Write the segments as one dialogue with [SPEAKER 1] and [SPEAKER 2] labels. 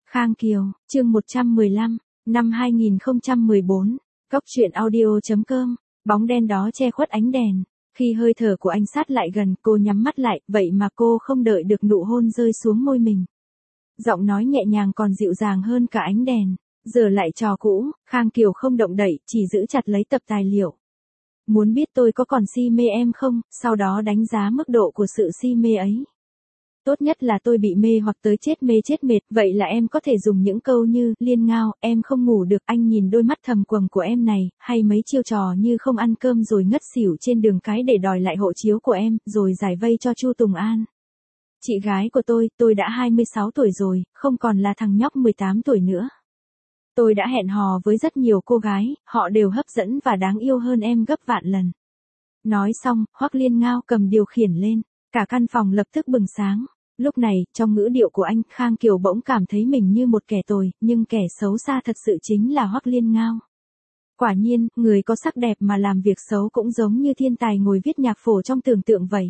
[SPEAKER 1] Khang Kiều, chương 115, năm 2014, Cóc truyện audio.com, bóng đen đó che khuất ánh đèn. Khi hơi thở của anh sát lại gần, cô nhắm mắt lại, vậy mà cô không đợi được nụ hôn rơi xuống môi mình. Giọng nói nhẹ nhàng còn dịu dàng hơn cả ánh đèn. Giờ lại trò cũ, Khang Kiều không động đậy, chỉ giữ chặt lấy tập tài liệu. Muốn biết tôi có còn si mê em không, sau đó đánh giá mức độ của sự si mê ấy. Tốt nhất là tôi bị mê hoặc tới chết mê chết mệt, vậy là em có thể dùng những câu như, Liên Ngao, em không ngủ được, anh nhìn đôi mắt thầm quầng của em này, hay mấy chiêu trò như không ăn cơm rồi ngất xỉu trên đường cái để đòi lại hộ chiếu của em, rồi giải vây cho Chu Tùng An. Chị gái của tôi đã 26 tuổi rồi, không còn là thằng nhóc 18 tuổi nữa. Tôi đã hẹn hò với rất nhiều cô gái, họ đều hấp dẫn và đáng yêu hơn em gấp vạn lần. Nói xong, Hoắc Liên Ngao cầm điều khiển lên, cả căn phòng lập tức bừng sáng. Lúc này, trong ngữ điệu của anh, Khang Kiều bỗng cảm thấy mình như một kẻ tồi, nhưng kẻ xấu xa thật sự chính là Hoắc Liên Ngao. Quả nhiên, người có sắc đẹp mà làm việc xấu cũng giống như thiên tài ngồi viết nhạc phổ trong tưởng tượng vậy.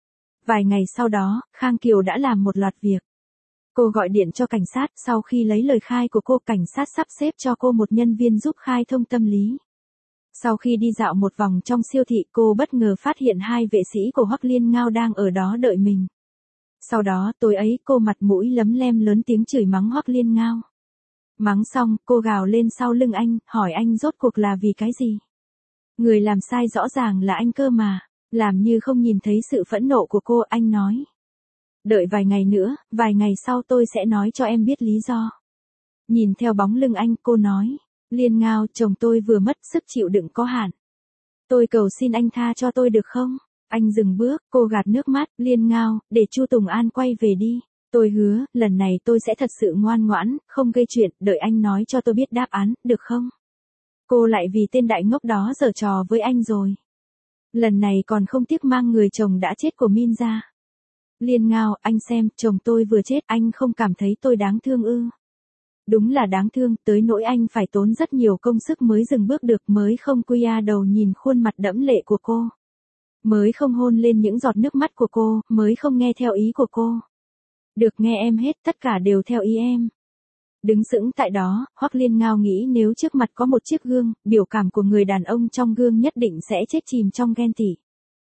[SPEAKER 1] Vài ngày sau đó, Khang Kiều đã làm một loạt việc. Cô gọi điện cho cảnh sát, sau khi lấy lời khai của cô, cảnh sát sắp xếp cho cô một nhân viên giúp khai thông tâm lý. Sau khi đi dạo một vòng trong siêu thị, cô bất ngờ phát hiện hai vệ sĩ của Hoắc Liên Ngao đang ở đó đợi mình. Sau đó, tối ấy, cô mặt mũi lấm lem lớn tiếng chửi mắng Hoắc Liên Ngao. Mắng xong, cô gào lên sau lưng anh, hỏi anh rốt cuộc là vì cái gì? Người làm sai rõ ràng là anh cơ mà. Làm như không nhìn thấy sự phẫn nộ của cô, anh nói. Đợi vài ngày nữa, vài ngày sau tôi sẽ nói cho em biết lý do. Nhìn theo bóng lưng anh, cô nói. Liên Ngao, chồng tôi vừa mất, sức chịu đựng có hạn. Tôi cầu xin anh tha cho tôi được không? Anh dừng bước, cô gạt nước mắt, Liên Ngao, để Chu Tùng An quay về đi. Tôi hứa, lần này tôi sẽ thật sự ngoan ngoãn, không gây chuyện, đợi anh nói cho tôi biết đáp án, được không? Cô lại vì tên đại ngốc đó giở trò với anh rồi. Lần này còn không tiếc mang người chồng đã chết của Min ra. Liên Ngao, anh xem, chồng tôi vừa chết, anh không cảm thấy tôi đáng thương ư? Đúng là đáng thương, tới nỗi anh phải tốn rất nhiều công sức mới dừng bước được, mới không quy đầu nhìn khuôn mặt đẫm lệ của cô. Mới không hôn lên những giọt nước mắt của cô, mới không nghe theo ý của cô. Được nghe em hết, tất cả đều theo ý em. Đứng sững tại đó, Hoắc Liên Ngao nghĩ nếu trước mặt có một chiếc gương, biểu cảm của người đàn ông trong gương nhất định sẽ chết chìm trong ghen tị.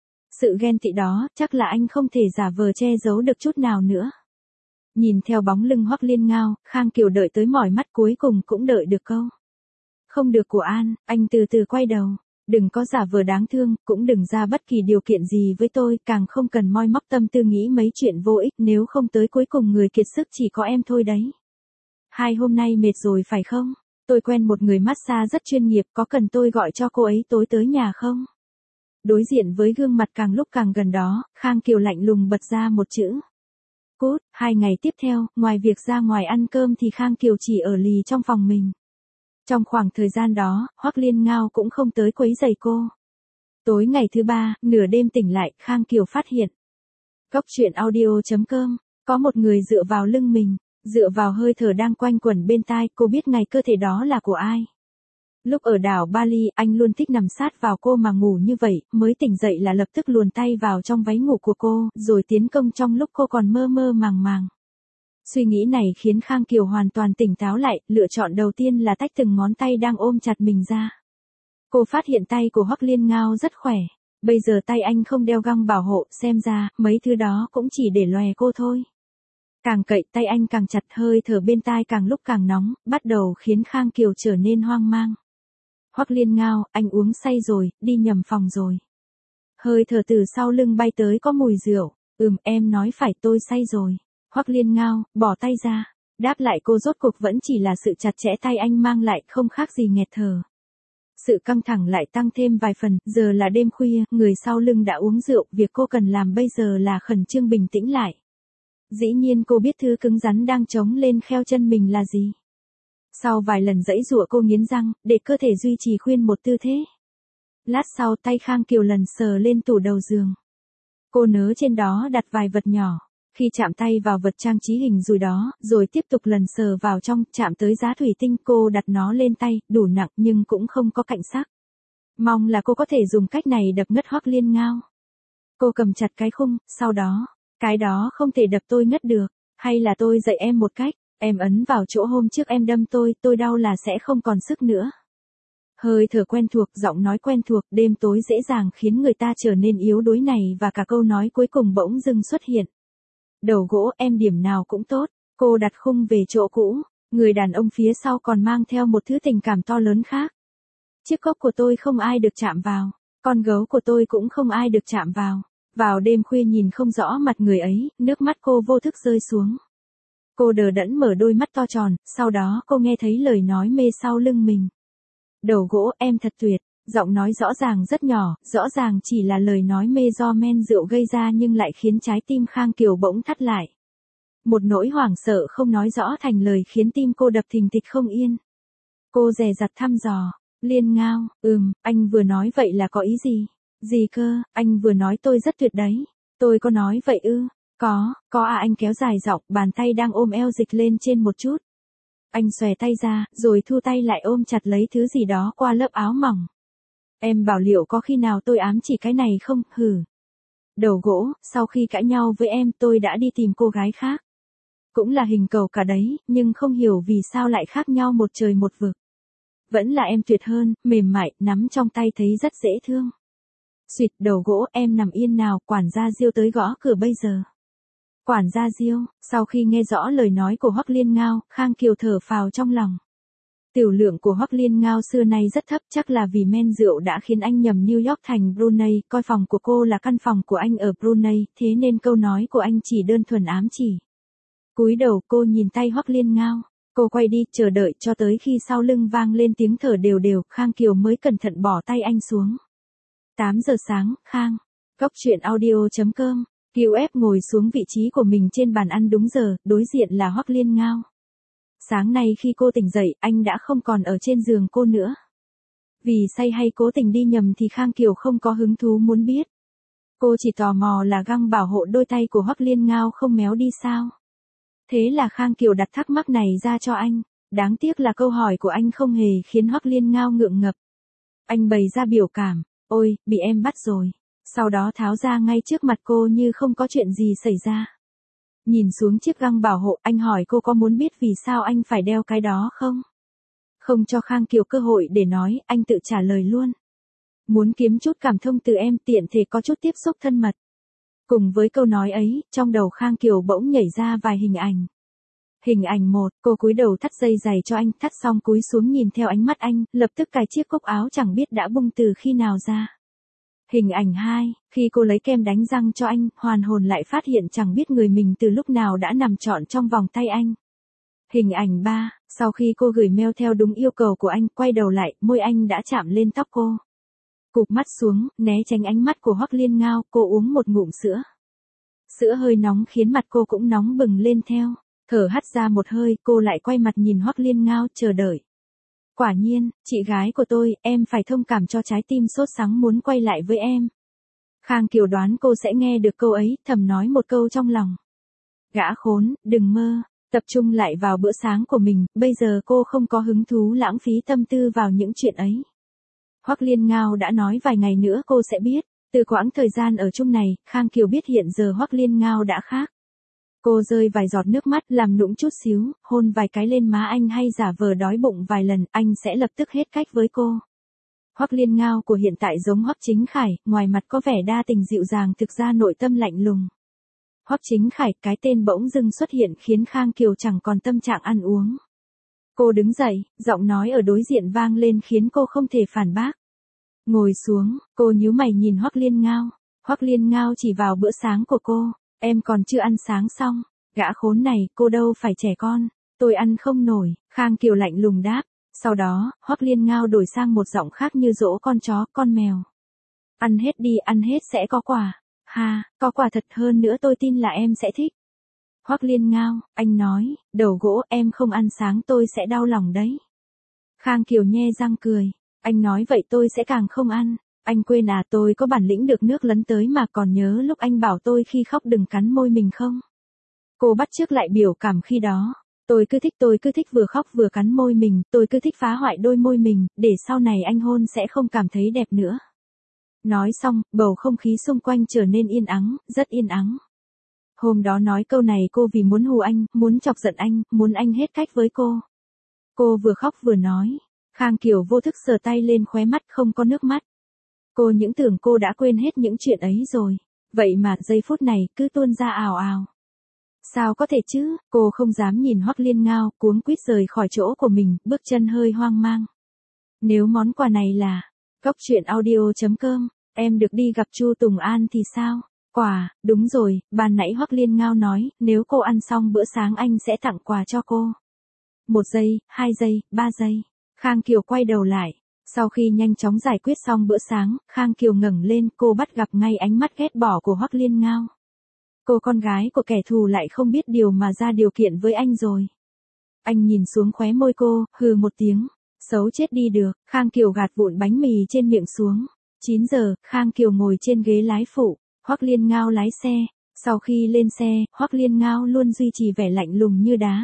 [SPEAKER 1] Sự ghen tị đó, chắc là anh không thể giả vờ che giấu được chút nào nữa. Nhìn theo bóng lưng Hoắc Liên Ngao, Khang Kiều đợi tới mỏi mắt, cuối cùng cũng đợi được câu. Không được của An, anh từ từ quay đầu. Đừng có giả vờ đáng thương, cũng đừng ra bất kỳ điều kiện gì với tôi, càng không cần moi móc tâm tư nghĩ mấy chuyện vô ích, nếu không tới cuối cùng người kiệt sức chỉ có em thôi đấy. Hai hôm nay mệt rồi phải không? Tôi quen một người massage rất chuyên nghiệp, có cần tôi gọi cho cô ấy tối tới nhà không? Đối diện với gương mặt càng lúc càng gần đó, Khang Kiều lạnh lùng bật ra một chữ. Cút. 2 ngày tiếp theo, ngoài việc ra ngoài ăn cơm thì Khang Kiều chỉ ở lì trong phòng mình. Trong khoảng thời gian đó, Hoắc Liên Ngao cũng không tới quấy rầy cô. Tối ngày thứ 3, nửa đêm tỉnh lại, Khang Kiều phát hiện. Cóc truyện audio.com, có một người dựa vào lưng mình, dựa vào hơi thở đang quanh quẩn bên tai, cô biết ngay cơ thể đó là của ai. Lúc ở đảo Bali, anh luôn thích nằm sát vào cô mà ngủ như vậy, mới tỉnh dậy là lập tức luồn tay vào trong váy ngủ của cô, rồi tiến công trong lúc cô còn mơ mơ màng màng. Suy nghĩ này khiến Khang Kiều hoàn toàn tỉnh táo lại, lựa chọn đầu tiên là tách từng ngón tay đang ôm chặt mình ra. Cô phát hiện tay của Hoắc Liên Ngao rất khỏe, bây giờ tay anh không đeo găng bảo hộ, xem ra, mấy thứ đó cũng chỉ để lòe cô thôi. Càng cậy tay anh càng chặt, hơi thở bên tai càng lúc càng nóng, bắt đầu khiến Khang Kiều trở nên hoang mang. Hoắc Liên Ngao, anh uống say rồi, đi nhầm phòng rồi. Hơi thở từ sau lưng bay tới có mùi rượu, em nói phải tôi say rồi. Hoắc Liên Ngao, bỏ tay ra. Đáp lại cô rốt cuộc vẫn chỉ là sự chặt chẽ tay anh mang lại, không khác gì nghẹt thở. Sự căng thẳng lại tăng thêm vài phần, giờ là đêm khuya, người sau lưng đã uống rượu, việc cô cần làm bây giờ là khẩn trương bình tĩnh lại. Dĩ nhiên cô biết thứ cứng rắn đang chống lên kheo chân mình là gì. Sau vài lần giãy giụa cô nghiến răng, để cơ thể duy trì khuyên một tư thế. Lát sau tay Khang Kiều lần sờ lên tủ đầu giường. Cô nớ trên đó đặt vài vật nhỏ. Khi chạm tay vào vật trang trí hình rồi đó, rồi tiếp tục lần sờ vào trong, chạm tới giá thủy tinh, cô đặt nó lên tay, đủ nặng nhưng cũng không có cạnh sắc. Mong là cô có thể dùng cách này đập ngất Hoắc Liên Ngao. Cô cầm chặt cái khung, sau đó, cái đó không thể đập tôi ngất được, hay là tôi dạy em một cách. Em ấn vào chỗ hôm trước em đâm tôi đau là sẽ không còn sức nữa. Hơi thở quen thuộc, giọng nói quen thuộc, đêm tối dễ dàng khiến người ta trở nên yếu đuối này và cả câu nói cuối cùng bỗng dưng xuất hiện. Đầu gỗ, em điểm nào cũng tốt. Cô đặt khung về chỗ cũ. Người đàn ông phía sau còn mang theo một thứ tình cảm to lớn khác. Chiếc cốc của tôi không ai được chạm vào. Con gấu của tôi cũng không ai được chạm vào. Vào đêm khuya nhìn không rõ mặt người ấy, nước mắt cô vô thức rơi xuống. Cô đờ đẫn mở đôi mắt to tròn, sau đó cô nghe thấy lời nói mê sau lưng mình. Đầu gỗ, em thật tuyệt. Giọng nói rõ ràng rất nhỏ, rõ ràng chỉ là lời nói mê do men rượu gây ra nhưng lại khiến trái tim Khang Kiều bỗng thắt lại. Một nỗi hoảng sợ không nói rõ thành lời khiến tim cô đập thình thịch không yên. Cô dè dặt thăm dò. Liên Ngao, anh vừa nói vậy là có ý gì? Gì cơ, anh vừa nói tôi rất tuyệt đấy. Tôi có nói vậy ư? Có à, anh kéo dài giọng, bàn tay đang ôm eo dịch lên trên một chút. Anh xòe tay ra, rồi thu tay lại ôm chặt lấy thứ gì đó qua lớp áo mỏng. Em bảo liệu có khi nào tôi ám chỉ cái này không, hử? Đầu gỗ, sau khi cãi nhau với em tôi đã đi tìm cô gái khác. Cũng là hình cầu cả đấy, nhưng không hiểu vì sao lại khác nhau một trời một vực. Vẫn là em tuyệt hơn, mềm mại, nắm trong tay thấy rất dễ thương. Xuyệt, đầu gỗ, em nằm yên nào, quản gia Diêu tới gõ cửa bây giờ. Quản gia Diêu, sau khi nghe rõ lời nói của Hoắc Liên Ngao, Khang Kiều thở phào trong lòng. Tiểu lượng của Hoắc Liên Ngao xưa nay rất thấp, chắc là vì men rượu đã khiến anh nhầm New York thành Brunei, coi phòng của cô là căn phòng của anh ở Brunei, thế nên câu nói của anh chỉ đơn thuần ám chỉ. Cúi đầu cô nhìn tay Hoắc Liên Ngao, cô quay đi, chờ đợi cho tới khi sau lưng vang lên tiếng thở đều đều, Khang Kiều mới cẩn thận bỏ tay anh xuống. 8 giờ sáng, Khang. Góc truyện audio.com. Kiều ép ngồi xuống vị trí của mình trên bàn ăn đúng giờ, đối diện là Hoắc Liên Ngao. Sáng nay khi cô tỉnh dậy, anh đã không còn ở trên giường cô nữa. Vì say hay cố tình đi nhầm thì Khang Kiều không có hứng thú muốn biết. Cô chỉ tò mò là găng bảo hộ đôi tay của Hoắc Liên Ngao không méo đi sao. Thế là Khang Kiều đặt thắc mắc này ra cho anh. Đáng tiếc là câu hỏi của anh không hề khiến Hoắc Liên Ngao ngượng ngập. Anh bày ra biểu cảm, ôi, bị em bắt rồi. Sau đó tháo ra ngay trước mặt cô như không có chuyện gì xảy ra. Nhìn xuống chiếc găng bảo hộ, anh hỏi cô có muốn biết vì sao anh phải đeo cái đó không? Không cho Khang Kiều cơ hội để nói, anh tự trả lời luôn. Muốn kiếm chút cảm thông từ em, tiện thể có chút tiếp xúc thân mật. Cùng với câu nói ấy, trong đầu Khang Kiều bỗng nhảy ra vài hình ảnh. Hình ảnh 1, cô cúi đầu thắt dây giày cho anh, thắt xong cúi xuống nhìn theo ánh mắt anh, lập tức cài chiếc cúc áo chẳng biết đã bung từ khi nào ra. Hình ảnh 2, khi cô lấy kem đánh răng cho anh, hoàn hồn lại phát hiện chẳng biết người mình từ lúc nào đã nằm trọn trong vòng tay anh. Hình ảnh 3, sau khi cô gửi mail theo đúng yêu cầu của anh, quay đầu lại, môi anh đã chạm lên tóc cô. Cụp mắt xuống, né tránh ánh mắt của Hoắc Liên Ngao, cô uống một ngụm sữa. Sữa hơi nóng khiến mặt cô cũng nóng bừng lên theo. Thở hắt ra một hơi, cô lại quay mặt nhìn Hoắc Liên Ngao, chờ đợi. Quả nhiên, chị gái của tôi, em phải thông cảm cho trái tim sốt sắng muốn quay lại với em. Khang Kiều đoán cô sẽ nghe được câu ấy, thầm nói một câu trong lòng. Gã khốn, đừng mơ, tập trung lại vào bữa sáng của mình, bây giờ cô không có hứng thú lãng phí tâm tư vào những chuyện ấy. Hoắc Liên Ngao đã nói vài ngày nữa cô sẽ biết, từ quãng thời gian ở chung này, Khang Kiều biết hiện giờ Hoắc Liên Ngao đã khác. Cô rơi vài giọt nước mắt, làm nũng chút xíu, hôn vài cái lên má anh hay giả vờ đói bụng vài lần, anh sẽ lập tức hết cách với cô. Hoắc Liên Ngao của hiện tại giống Hoắc Chính Khải, ngoài mặt có vẻ đa tình dịu dàng thực ra nội tâm lạnh lùng. Hoắc Chính Khải, cái tên bỗng dưng xuất hiện khiến Khang Kiều chẳng còn tâm trạng ăn uống. Cô đứng dậy, giọng nói ở đối diện vang lên khiến cô không thể phản bác. Ngồi xuống, cô nhíu mày nhìn Hoắc Liên Ngao. Hoắc Liên Ngao chỉ vào bữa sáng của cô. Em còn chưa ăn sáng xong. Gã khốn này, cô đâu phải trẻ con. Tôi ăn không nổi, Khang Kiều lạnh lùng đáp. Sau đó, Hoắc Liên Ngao đổi sang một giọng khác như dỗ con chó, con mèo. Ăn hết đi, ăn hết sẽ có quà. Ha, có quà thật, hơn nữa tôi tin là em sẽ thích. Hoắc Liên Ngao, anh nói, đầu gỗ, em không ăn sáng tôi sẽ đau lòng đấy. Khang Kiều nhe răng cười. Anh nói vậy tôi sẽ càng không ăn. Anh quên à, tôi có bản lĩnh được nước lấn tới mà, còn nhớ lúc anh bảo tôi khi khóc đừng cắn môi mình không? Cô bắt chước lại biểu cảm khi đó. Tôi cứ thích vừa khóc vừa cắn môi mình, tôi cứ thích phá hoại đôi môi mình, để sau này anh hôn sẽ không cảm thấy đẹp nữa. Nói xong, bầu không khí xung quanh trở nên yên ắng, rất yên ắng. Hôm đó nói câu này cô vì muốn hù anh, muốn chọc giận anh, muốn anh hết cách với cô. Cô vừa khóc vừa nói. Khang Kiều vô thức sờ tay lên khóe mắt không có nước mắt. Cô những tưởng cô đã quên hết những chuyện ấy rồi. Vậy mà giây phút này cứ tuôn ra ào ào. Sao có thể chứ, cô không dám nhìn Hoắc Liên Ngao, cuống quýt rời khỏi chỗ của mình, bước chân hơi hoang mang. Nếu món quà này là Cóc truyện audio.com, em được đi gặp Chu Tùng An thì sao? Quà, đúng rồi, ban nãy Hoắc Liên Ngao nói, nếu cô ăn xong bữa sáng anh sẽ tặng quà cho cô. 1 giây, 2 giây, 3 giây. Khang Kiều quay đầu lại. Sau khi nhanh chóng giải quyết xong bữa sáng, Khang Kiều ngẩng lên, cô bắt gặp ngay ánh mắt ghét bỏ của Hoắc Liên Ngao. Cô con gái của kẻ thù lại không biết điều mà ra điều kiện với anh rồi. Anh nhìn xuống khóe môi cô, hừ một tiếng. Xấu chết đi được, Khang Kiều gạt vụn bánh mì trên miệng xuống. 9 giờ, Khang Kiều ngồi trên ghế lái phụ, Hoắc Liên Ngao lái xe. Sau khi lên xe, Hoắc Liên Ngao luôn duy trì vẻ lạnh lùng như đá.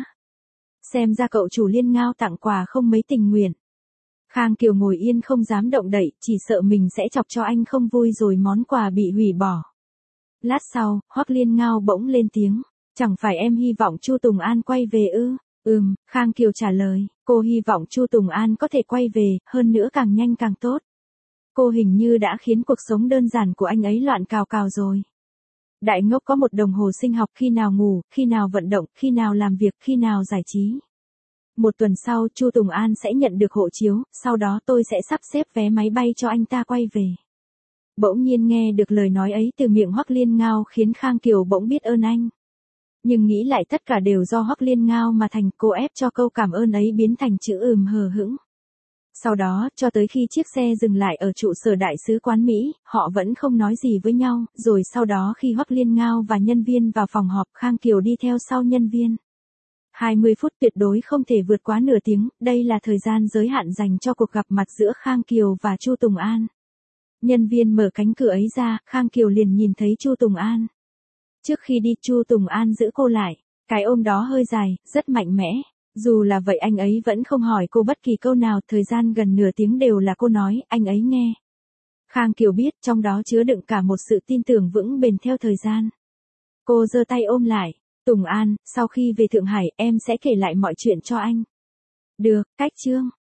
[SPEAKER 1] Xem ra cậu chủ Liên Ngao tặng quà không mấy tình nguyện. Khang Kiều ngồi yên không dám động đậy, chỉ sợ mình sẽ chọc cho anh không vui rồi món quà bị hủy bỏ. Lát sau, Hoắc Liên Ngao bỗng lên tiếng. Chẳng phải em hy vọng Chu Tùng An quay về ư? Khang Kiều trả lời, cô hy vọng Chu Tùng An có thể quay về, hơn nữa càng nhanh càng tốt. Cô hình như đã khiến cuộc sống đơn giản của anh ấy loạn cào cào rồi. Đại ngốc có một đồng hồ sinh học, khi nào ngủ, khi nào vận động, khi nào làm việc, khi nào giải trí. 1 tuần sau Chu Tùng An sẽ nhận được hộ chiếu, sau đó tôi sẽ sắp xếp vé máy bay cho anh ta quay về. Bỗng nhiên nghe được lời nói ấy từ miệng Hoắc Liên Ngao khiến Khang Kiều bỗng biết ơn anh. Nhưng nghĩ lại tất cả đều do Hoắc Liên Ngao mà thành, cô ép cho câu cảm ơn ấy biến thành chữ hờ hững. Sau đó, cho tới khi chiếc xe dừng lại ở trụ sở đại sứ quán Mỹ, họ vẫn không nói gì với nhau, rồi sau đó khi Hoắc Liên Ngao và nhân viên vào phòng họp, Khang Kiều đi theo sau nhân viên. 20 phút tuyệt đối không thể vượt quá nửa tiếng, đây là thời gian giới hạn dành cho cuộc gặp mặt giữa Khang Kiều và Chu Tùng An. Nhân viên mở cánh cửa ấy ra, Khang Kiều liền nhìn thấy Chu Tùng An. Trước khi đi, Chu Tùng An giữ cô lại, cái ôm đó hơi dài, rất mạnh mẽ. Dù là vậy anh ấy vẫn không hỏi cô bất kỳ câu nào, thời gian gần nửa tiếng đều là cô nói, anh ấy nghe. Khang Kiều biết trong đó chứa đựng cả một sự tin tưởng vững bền theo thời gian. Cô giơ tay ôm lại, Tùng An, sau khi về Thượng Hải em sẽ kể lại mọi chuyện cho anh. Được, cách chương.